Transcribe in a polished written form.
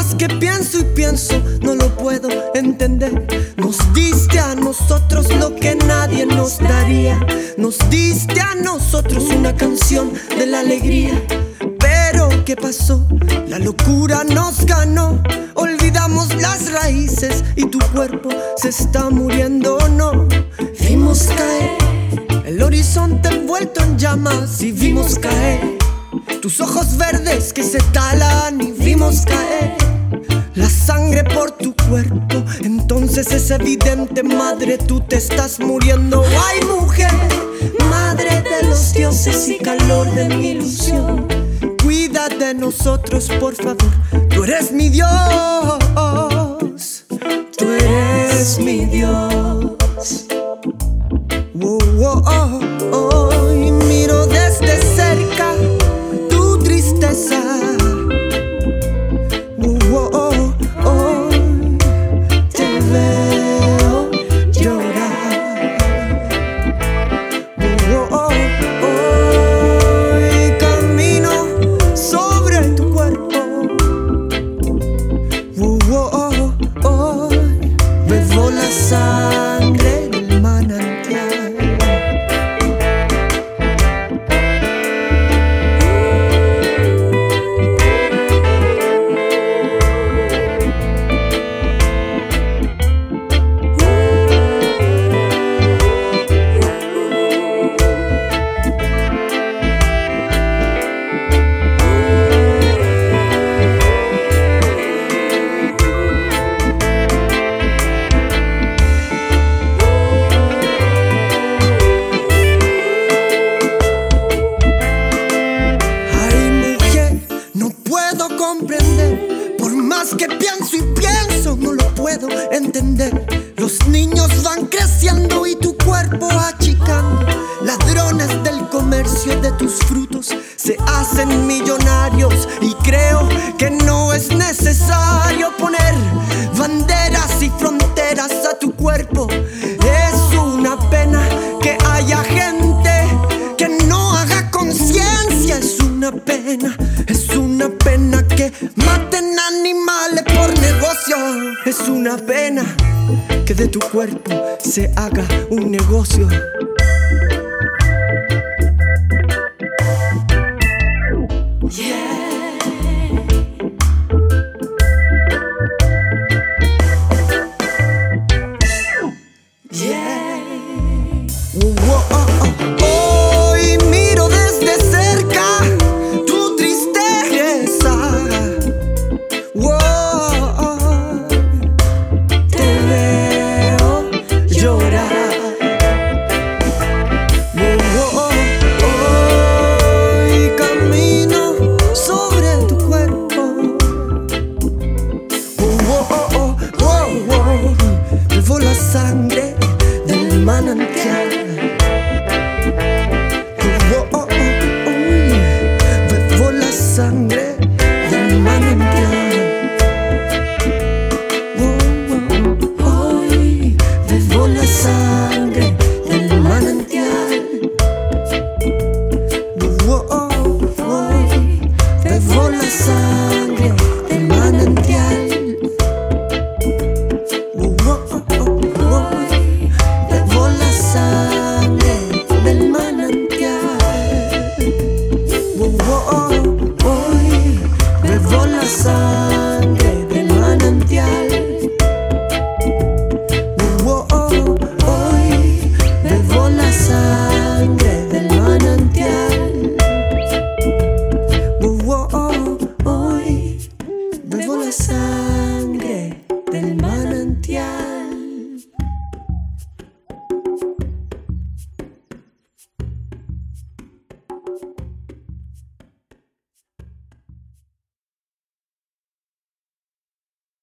más que pienso y pienso, no lo puedo entender. Nos diste a nosotros lo que nadie nos daría. Nos diste a nosotros una canción de la alegría. Pero ¿qué pasó? La locura nos ganó. Olvidamos las raíces y tu cuerpo se está muriendo, no. Vimos caer el horizonte envuelto en llamas y vimos caer tus ojos verdes que se talan y vimos caer la sangre por tu cuerpo. Entonces es evidente, madre, tú te estás muriendo. Ay, mujer, madre de los dioses y calor de mi ilusión, cuida de nosotros, por favor. Tú eres mi Dios, tú eres mi Dios. Oh, oh, oh, oh. Y miro desde cerca tu tristeza. Oh, oh, oh. Te veo llorar. Oh, oh, oh. Y camino sobre tu cuerpo. Oh, oh, oh. Bebo la sangre del manantial. Comprender, por más que pienso y pienso, no lo puedo entender. Los niños van creciendo y tu cuerpo achicando. Ladrones del comercio de tus frutos se hacen millonarios. Y creo que no es necesario poner banderas y fronteras a tu cuerpo. Es una pena que haya gente que no haga conciencia. Es una pena que maten animales por negocio. Es una pena que de tu cuerpo se haga un negocio. Bebo la sangre del manantial. Oh, oh, oh, oh. Bebo la sangre del manantial. Oh, oh, oh. Bebo la sangre.